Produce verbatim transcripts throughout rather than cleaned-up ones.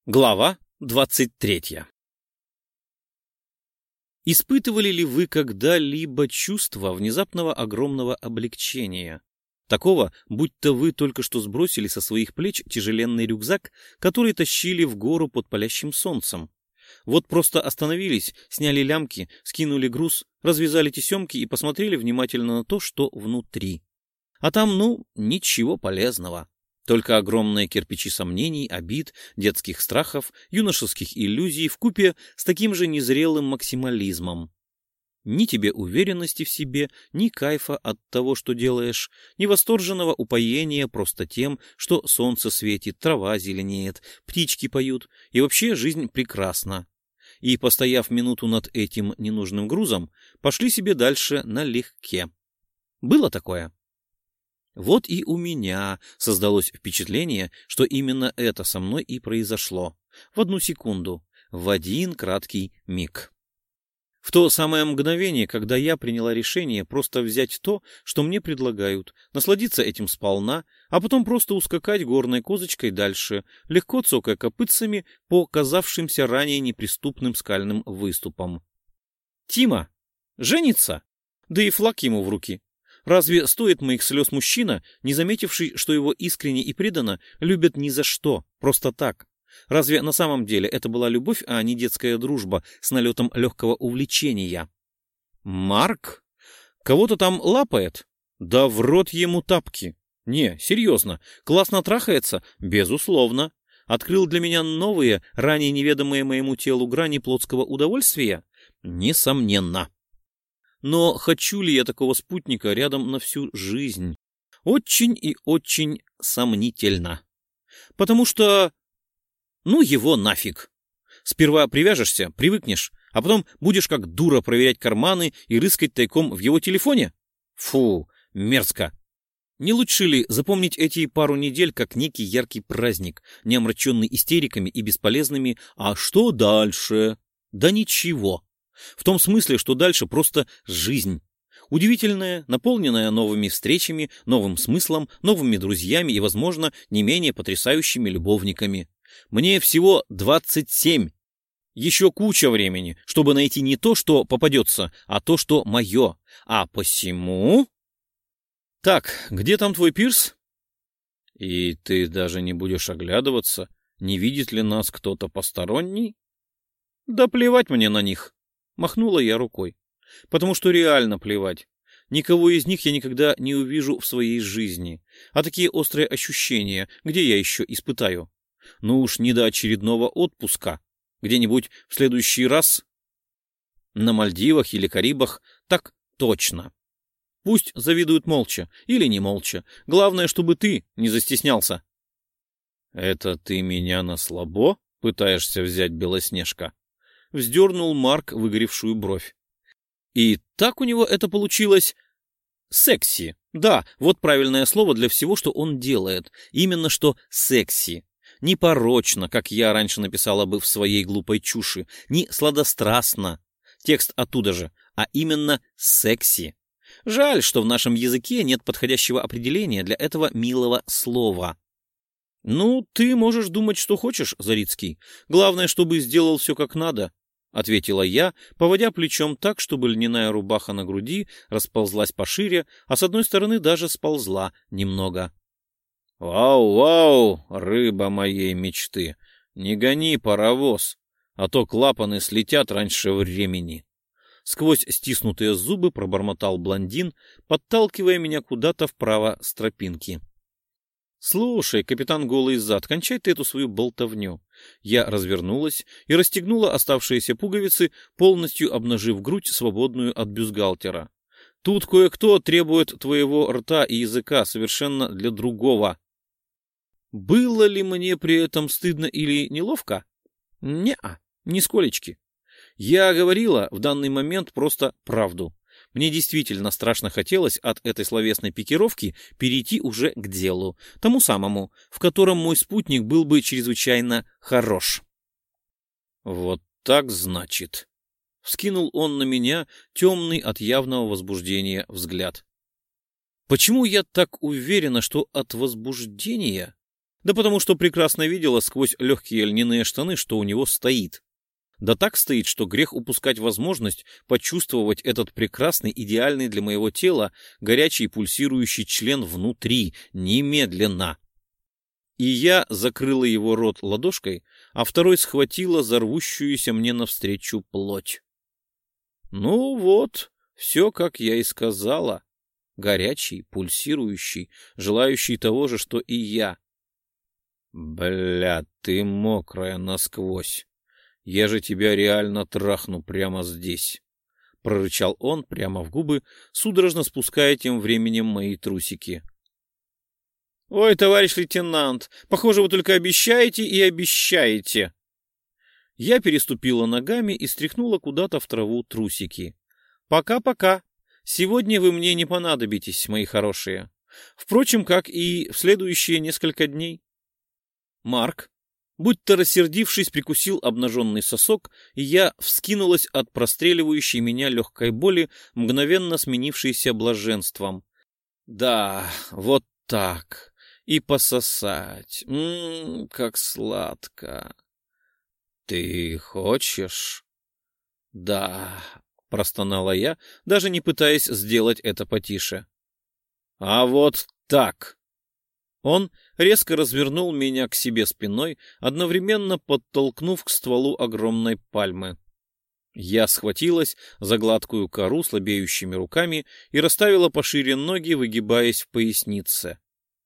Глава двадцать третья. Испытывали ли вы когда-либо чувство внезапного огромного облегчения? Такого, будто вы только что сбросили со своих плеч тяжеленный рюкзак, который тащили в гору под палящим солнцем. Вот просто остановились, сняли лямки, скинули груз, развязали тесемки и посмотрели внимательно на то, что внутри. А там, ну, ничего полезного. Только огромные кирпичи сомнений, обид, детских страхов, юношеских иллюзий вкупе с таким же незрелым максимализмом. Ни тебе уверенности в себе, ни кайфа от того, что делаешь, ни восторженного упоения просто тем, что солнце светит, трава зеленеет, птички поют, и вообще жизнь прекрасна. И, постояв минуту над этим ненужным грузом, пошли себе дальше налегке. Было такое? Вот и у меня создалось впечатление, что именно это со мной и произошло. В одну секунду, в один краткий миг. В то самое мгновение, когда я приняла решение просто взять то, что мне предлагают, насладиться этим сполна, а потом просто ускакать горной козочкой дальше, легко цокая копытцами по казавшимся ранее неприступным скальным выступам. Тима женится, да и флаг ему в руки. Разве стоит моих слез мужчина, не заметивший, что его искренне и преданно любят ни за что, просто так? Разве на самом деле это была любовь, а не детская дружба с налетом легкого увлечения? Марк? Кого-то там лапает? Да в рот ему тапки. Не, серьезно, классно трахается? Безусловно. Открыл для меня новые, ранее неведомые моему телу грани плотского удовольствия? Несомненно. Но хочу ли я такого спутника рядом на всю жизнь? Очень и очень сомнительно. Потому что... Ну его нафиг. Сперва привяжешься, привыкнешь, а потом будешь как дура проверять карманы и рыскать тайком в его телефоне? Фу, мерзко. Не лучше ли запомнить эти пару недель как некий яркий праздник, не омраченный истериками и бесполезными «а что дальше?» Да ничего. В том смысле, что дальше просто жизнь. Удивительная, наполненная новыми встречами, новым смыслом, новыми друзьями и, возможно, не менее потрясающими любовниками. Мне всего двадцать семь. Еще куча времени, чтобы найти не то, что попадется, а то, что мое. А посему... Так, где там твой пирс? И ты даже не будешь оглядываться, не видит ли нас кто-то посторонний? Да плевать мне на них. Махнула я рукой. Потому что реально плевать. Никого из них я никогда не увижу в своей жизни. А такие острые ощущения, где я еще испытаю? Ну уж не до очередного отпуска. Где-нибудь в следующий раз? На Мальдивах или Карибах? Так точно. Пусть завидуют молча или не молча. Главное, чтобы ты не застеснялся. Это ты меня на слабо пытаешься взять, Белоснежка? Вздернул Марк выгоревшую бровь. И так у него это получилось... Секси. Да, вот правильное слово для всего, что он делает. Именно что секси. Не порочно, как я раньше написала бы в своей глупой чуши. Не сладострастно. Текст оттуда же. А именно секси. Жаль, что в нашем языке нет подходящего определения для этого милого слова. Ну, ты можешь думать, что хочешь, Зарицкий. Главное, чтобы сделал все как надо. — ответила я, поводя плечом так, чтобы льняная рубаха на груди расползлась пошире, а с одной стороны даже сползла немного. «Вау-вау, рыба моей мечты! Не гони паровоз, а то клапаны слетят раньше времени!» Сквозь стиснутые зубы пробормотал блондин, подталкивая меня куда-то вправо с тропинки. «Слушай, капитан Голый зад, кончай ты эту свою болтовню». Я развернулась и расстегнула оставшиеся пуговицы, полностью обнажив грудь, свободную от бюстгальтера. «Тут кое-кто требует твоего рта и языка совершенно для другого». Было ли мне при этом стыдно или неловко? Не-а, нисколечки. Я говорила в данный момент просто правду. Мне действительно страшно хотелось от этой словесной пикировки перейти уже к делу, тому самому, в котором мой спутник был бы чрезвычайно хорош. «Вот так, значит», — вскинул он на меня темный от явного возбуждения взгляд. Почему я так уверена, что от возбуждения? Да потому что прекрасно видела сквозь легкие льняные штаны, что у него стоит. Да так стоит, что грех упускать возможность почувствовать этот прекрасный, идеальный для моего тела, горячий пульсирующий член внутри, немедленно. И я закрыла его рот ладошкой, а второй схватила за рвущуюся мне навстречу плоть. Ну вот, все, как я и сказала. Горячий, пульсирующий, желающий того же, что и я. Бля, ты мокрая насквозь. Я же тебя реально трахну прямо здесь, — прорычал он прямо в губы, судорожно спуская тем временем мои трусики. — Ой, товарищ лейтенант, похоже, вы только обещаете и обещаете. Я переступила ногами и стряхнула куда-то в траву трусики. Пока-пока. Сегодня вы мне не понадобитесь, мои хорошие. Впрочем, как и в следующие несколько дней. Марк, будто рассердившись, прикусил обнаженный сосок, и я вскинулась от простреливающей меня легкой боли, мгновенно сменившейся блаженством. Да, вот так. И пососать. Ммм, как сладко. Ты хочешь? Да, простонала я, даже не пытаясь сделать это потише. А вот так. Он резко развернул меня к себе спиной, одновременно подтолкнув к стволу огромной пальмы. Я схватилась за гладкую кору слабеющими руками и расставила пошире ноги, выгибаясь в пояснице.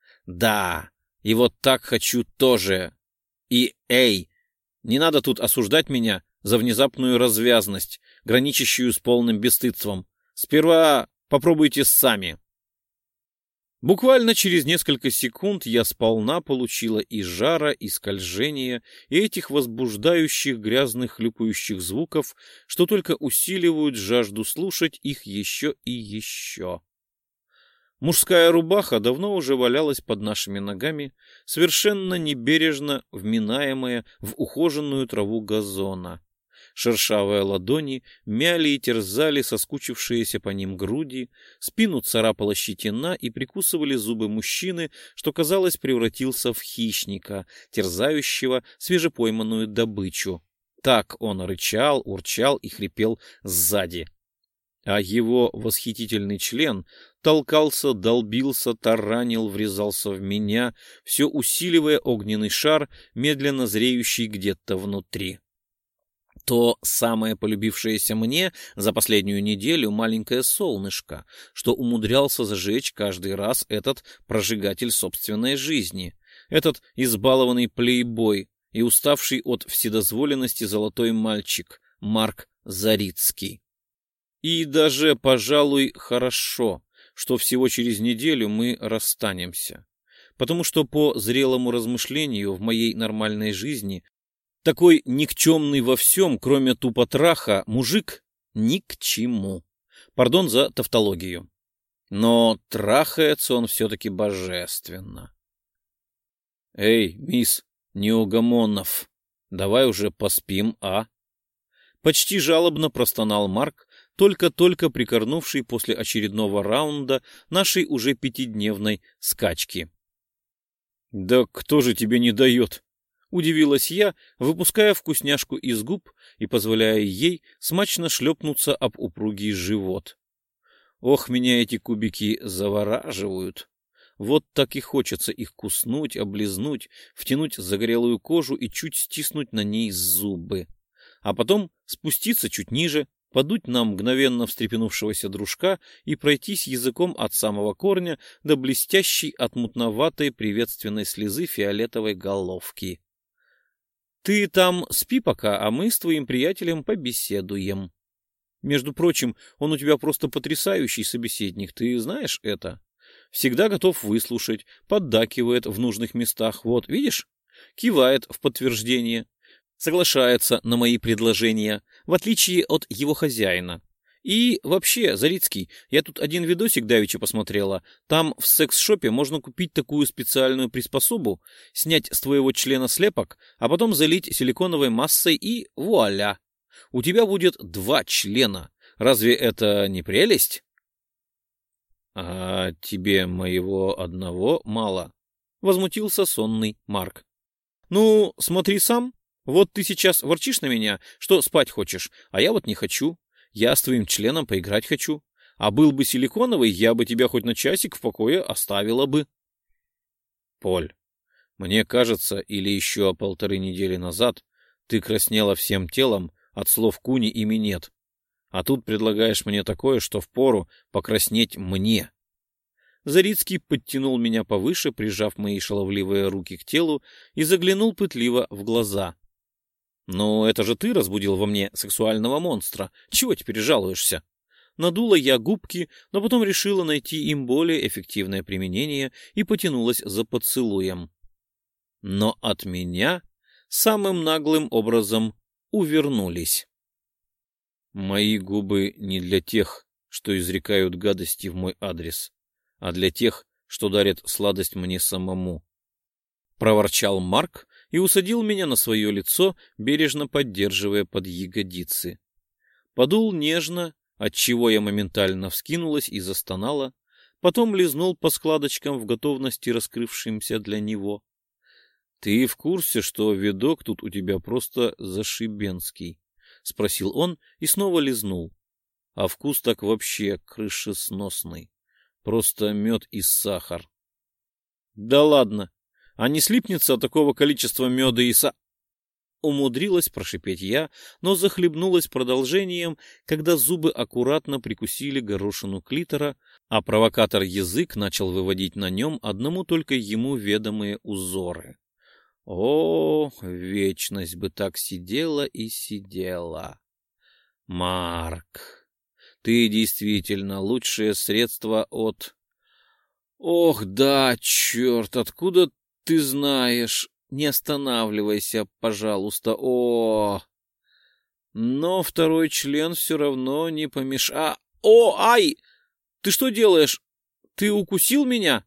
Да, и вот так хочу тоже. И, эй, не надо тут осуждать меня за внезапную развязность, граничащую с полным бесстыдством. Сперва попробуйте сами. Буквально через несколько секунд я сполна получила и жара, и скольжения, и этих возбуждающих грязных хлюпающих звуков, что только усиливают жажду слушать их еще и еще. Мужская рубаха давно уже валялась под нашими ногами, совершенно небережно вминаемая в ухоженную траву газона. Шершавые ладони мяли и терзали соскучившиеся по ним груди, спину царапала щетина и прикусывали зубы мужчины, что, казалось, превратился в хищника, терзающего свежепойманную добычу. Так он рычал, урчал и хрипел сзади. А его восхитительный член толкался, долбился, таранил, врезался в меня, все усиливая огненный шар, медленно зреющий где-то внутри. То самое полюбившееся мне за последнюю неделю маленькое солнышко, что умудрялся зажечь каждый раз этот прожигатель собственной жизни, этот избалованный плейбой и уставший от вседозволенности золотой мальчик Марк Зарицкий. И даже, пожалуй, хорошо, что всего через неделю мы расстанемся, потому что по зрелому размышлению в моей нормальной жизни такой никчемный во всем, кроме тупотраха, мужик ни к чему. Пардон за тавтологию. Но трахается он все-таки божественно. Эй, мисс Неугомонов, давай уже поспим, а? Почти жалобно простонал Марк, только-только прикорнувший после очередного раунда нашей уже пятидневной скачки. Да кто же тебе не дает? Удивилась я, выпуская вкусняшку из губ и позволяя ей смачно шлепнуться об упругий живот. Ох, меня эти кубики завораживают. Вот так и хочется их куснуть, облизнуть, втянуть загорелую кожу и чуть стиснуть на ней зубы. А потом спуститься чуть ниже, подуть на мгновенно встрепенувшегося дружка и пройтись языком от самого корня до блестящей от мутноватой приветственной слезы фиолетовой головки. Ты там спи пока, а мы с твоим приятелем побеседуем. Между прочим, он у тебя просто потрясающий собеседник, ты знаешь это? Всегда готов выслушать, поддакивает в нужных местах, вот, видишь? Кивает в подтверждение, соглашается на мои предложения, в отличие от его хозяина. И вообще, Зарицкий, я тут один видосик давеча посмотрела. Там в секс-шопе можно купить такую специальную приспособу, снять с твоего члена слепок, а потом залить силиконовой массой и вуаля! У тебя будет два члена. Разве это не прелесть? А тебе моего одного мало? возмутился сонный Марк. Ну, смотри сам. Вот ты сейчас ворчишь на меня, что спать хочешь, а я вот не хочу. Я с твоим членом поиграть хочу. А был бы силиконовый, я бы тебя хоть на часик в покое оставила бы. Поль, мне кажется, или еще полторы недели назад ты краснела всем телом от слов Куни и Минет. А тут предлагаешь мне такое, что впору покраснеть мне. Зарицкий подтянул меня повыше, прижав мои шаловливые руки к телу, и заглянул пытливо в глаза. «Ну, это же ты разбудил во мне сексуального монстра. Чего теперь жалуешься?» Надула я губки, но потом решила найти им более эффективное применение и потянулась за поцелуем. Но от меня самым наглым образом увернулись. Мои губы не для тех, что изрекают гадости в мой адрес, а для тех, что дарят сладость мне самому. Проворчал Марк и усадил меня на свое лицо, бережно поддерживая под ягодицы. Подул нежно, отчего я моментально вскинулась и застонала, потом лизнул по складочкам в готовности раскрывшимся для него. — Ты в курсе, что видок тут у тебя просто зашибенский? — спросил он и снова лизнул. А вкус так вообще крышесносный. Просто мед и сахар. — Да ладно! А не слипнется от такого количества меда и са... Умудрилась прошипеть я, но захлебнулась продолжением, когда зубы аккуратно прикусили горошину клитора, а провокатор язык начал выводить на нем одному только ему ведомые узоры. О, вечность бы так сидела и сидела. Марк, ты действительно лучшее средство от... Ох, да, черт, откуда ты знаешь? Не останавливайся, пожалуйста. О! Но второй член все равно не помеш... А! О, ай! Ты что делаешь? Ты укусил меня?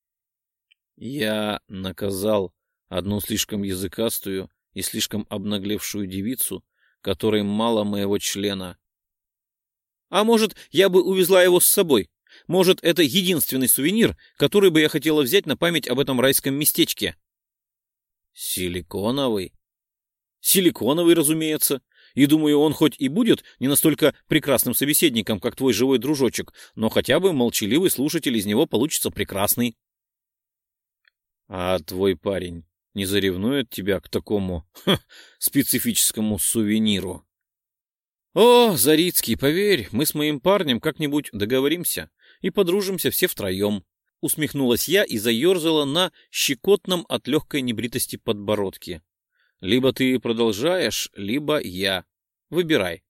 Я наказал одну слишком языкастую и слишком обнаглевшую девицу, которой мало моего члена. А может, я бы увезла его с собой? Может, это единственный сувенир, который бы я хотела взять на память об этом райском местечке? Силиконовый? Силиконовый, разумеется. И думаю, он хоть и будет не настолько прекрасным собеседником, как твой живой дружочек, но хотя бы молчаливый слушатель из него получится прекрасный. А твой парень не заревнует тебя к такому ха, специфическому сувениру? О, Зарицкий, поверь, мы с моим парнем как-нибудь договоримся и подружимся все втроем. Усмехнулась я и заерзала на щекотном от легкой небритости подбородке. Либо ты продолжаешь, либо я. Выбирай.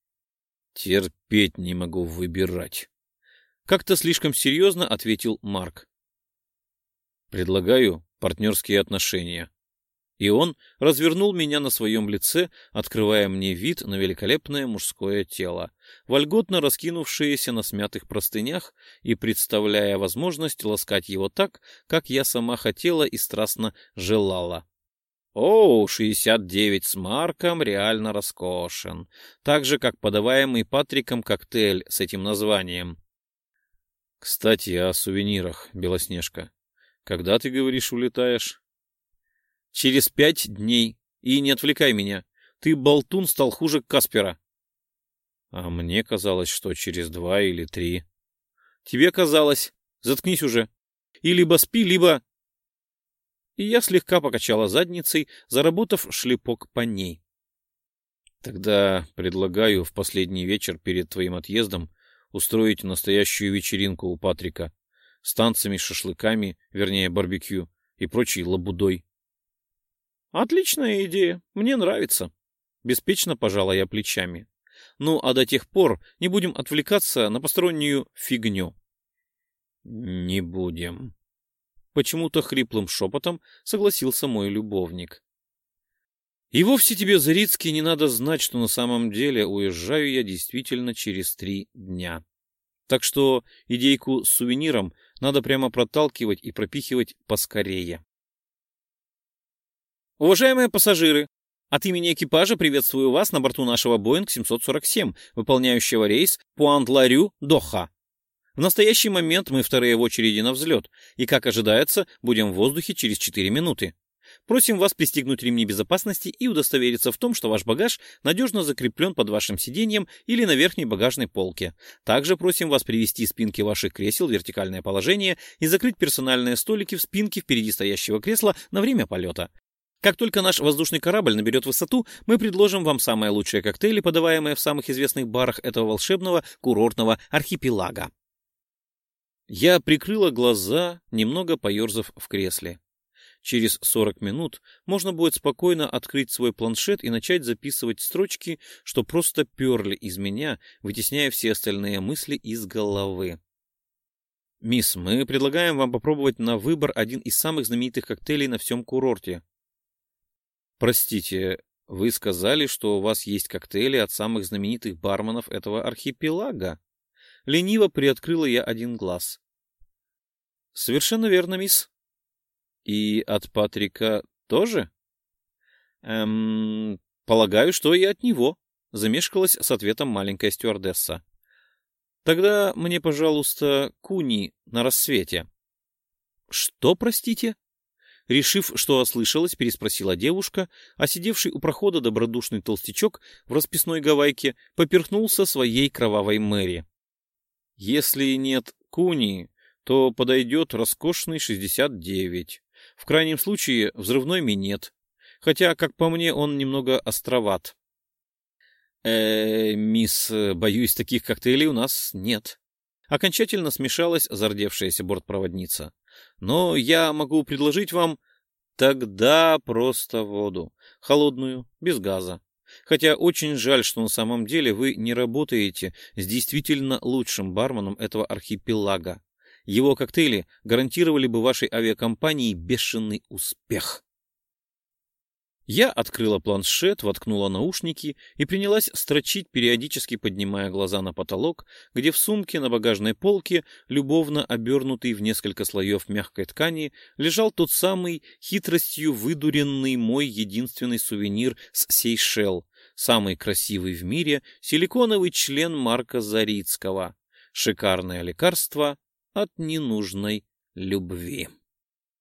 Терпеть не могу выбирать. Как-то слишком серьезно ответил Марк. Предлагаю партнерские отношения. И он развернул меня на своем лице, открывая мне вид на великолепное мужское тело, вольготно раскинувшееся на смятых простынях и представляя возможность ласкать его так, как я сама хотела и страстно желала. О, шестьдесят девять с Марком реально роскошен, так же, как подаваемый Патриком коктейль с этим названием. Кстати, о сувенирах, Белоснежка. Когда, ты говоришь, улетаешь? Через пять дней. И не отвлекай меня. Ты, болтун, стал хуже Каспера. А мне казалось, что через два или три. Тебе казалось. Заткнись уже. И либо спи, либо... И я слегка покачала задницей, заработав шлепок по ней. Тогда предлагаю в последний вечер перед твоим отъездом устроить настоящую вечеринку у Патрика с танцами, шашлыками, вернее барбекю и прочей лабудой. Отличная идея, мне нравится. Беспечно пожала я плечами. Ну, а до тех пор не будем отвлекаться на постороннюю фигню. Не будем. Почему-то хриплым шепотом согласился мой любовник. И вовсе тебе, Зарицкий, не надо знать, что на самом деле уезжаю я действительно через три дня. Так что идейку с сувениром надо прямо проталкивать и пропихивать поскорее. Уважаемые пассажиры, от имени экипажа приветствую вас на борту нашего Боинг семьсот сорок семь, выполняющего рейс Пуант-Ларю-Доха. В настоящий момент мы вторые в очереди на взлет, и, как ожидается, будем в воздухе через четыре минуты. Просим вас пристегнуть ремни безопасности и удостовериться в том, что ваш багаж надежно закреплен под вашим сиденьем или на верхней багажной полке. Также просим вас привести спинки ваших кресел в вертикальное положение и закрыть персональные столики в спинке впереди стоящего кресла на время полета. Как только наш воздушный корабль наберет высоту, мы предложим вам самые лучшие коктейли, подаваемые в самых известных барах этого волшебного курортного архипелага. Я прикрыла глаза, немного поерзав в кресле. Через сорок минут можно будет спокойно открыть свой планшет и начать записывать строчки, что просто перли из меня, вытесняя все остальные мысли из головы. «Мисс, мы предлагаем вам попробовать на выбор один из самых знаменитых коктейлей на всем курорте». «Простите, вы сказали, что у вас есть коктейли от самых знаменитых барменов этого архипелага?» Лениво приоткрыла я один глаз. «Совершенно верно, мисс». «И от Патрика тоже?» «Эм, полагаю, что и от него», — замешкалась с ответом маленькая стюардесса. «Тогда мне, пожалуйста, куни на рассвете». «Что, простите?» Решив, что ослышалась, переспросила девушка, а сидевший у прохода добродушный толстячок в расписной гавайке поперхнулся своей кровавой Мэри. «Если нет куни, то подойдет роскошный шестьдесят девять. В крайнем случае взрывной минет, хотя, как по мне, он немного островат». «Э, мисс, боюсь, таких коктейлей у нас нет». Окончательно смешалась зардевшаяся бортпроводница. «Но я могу предложить вам тогда просто воду, холодную, без газа. Хотя очень жаль, что на самом деле вы не работаете с действительно лучшим барменом этого архипелага. Его коктейли гарантировали бы вашей авиакомпании бешеный успех». Я открыла планшет, воткнула наушники и принялась строчить, периодически поднимая глаза на потолок, где в сумке на багажной полке, любовно обернутый в несколько слоев мягкой ткани, лежал тот самый хитростью выдуренный мой единственный сувенир с Сейшел, самый красивый в мире силиконовый член Марка Зарицкого. Шикарное лекарство от ненужной любви.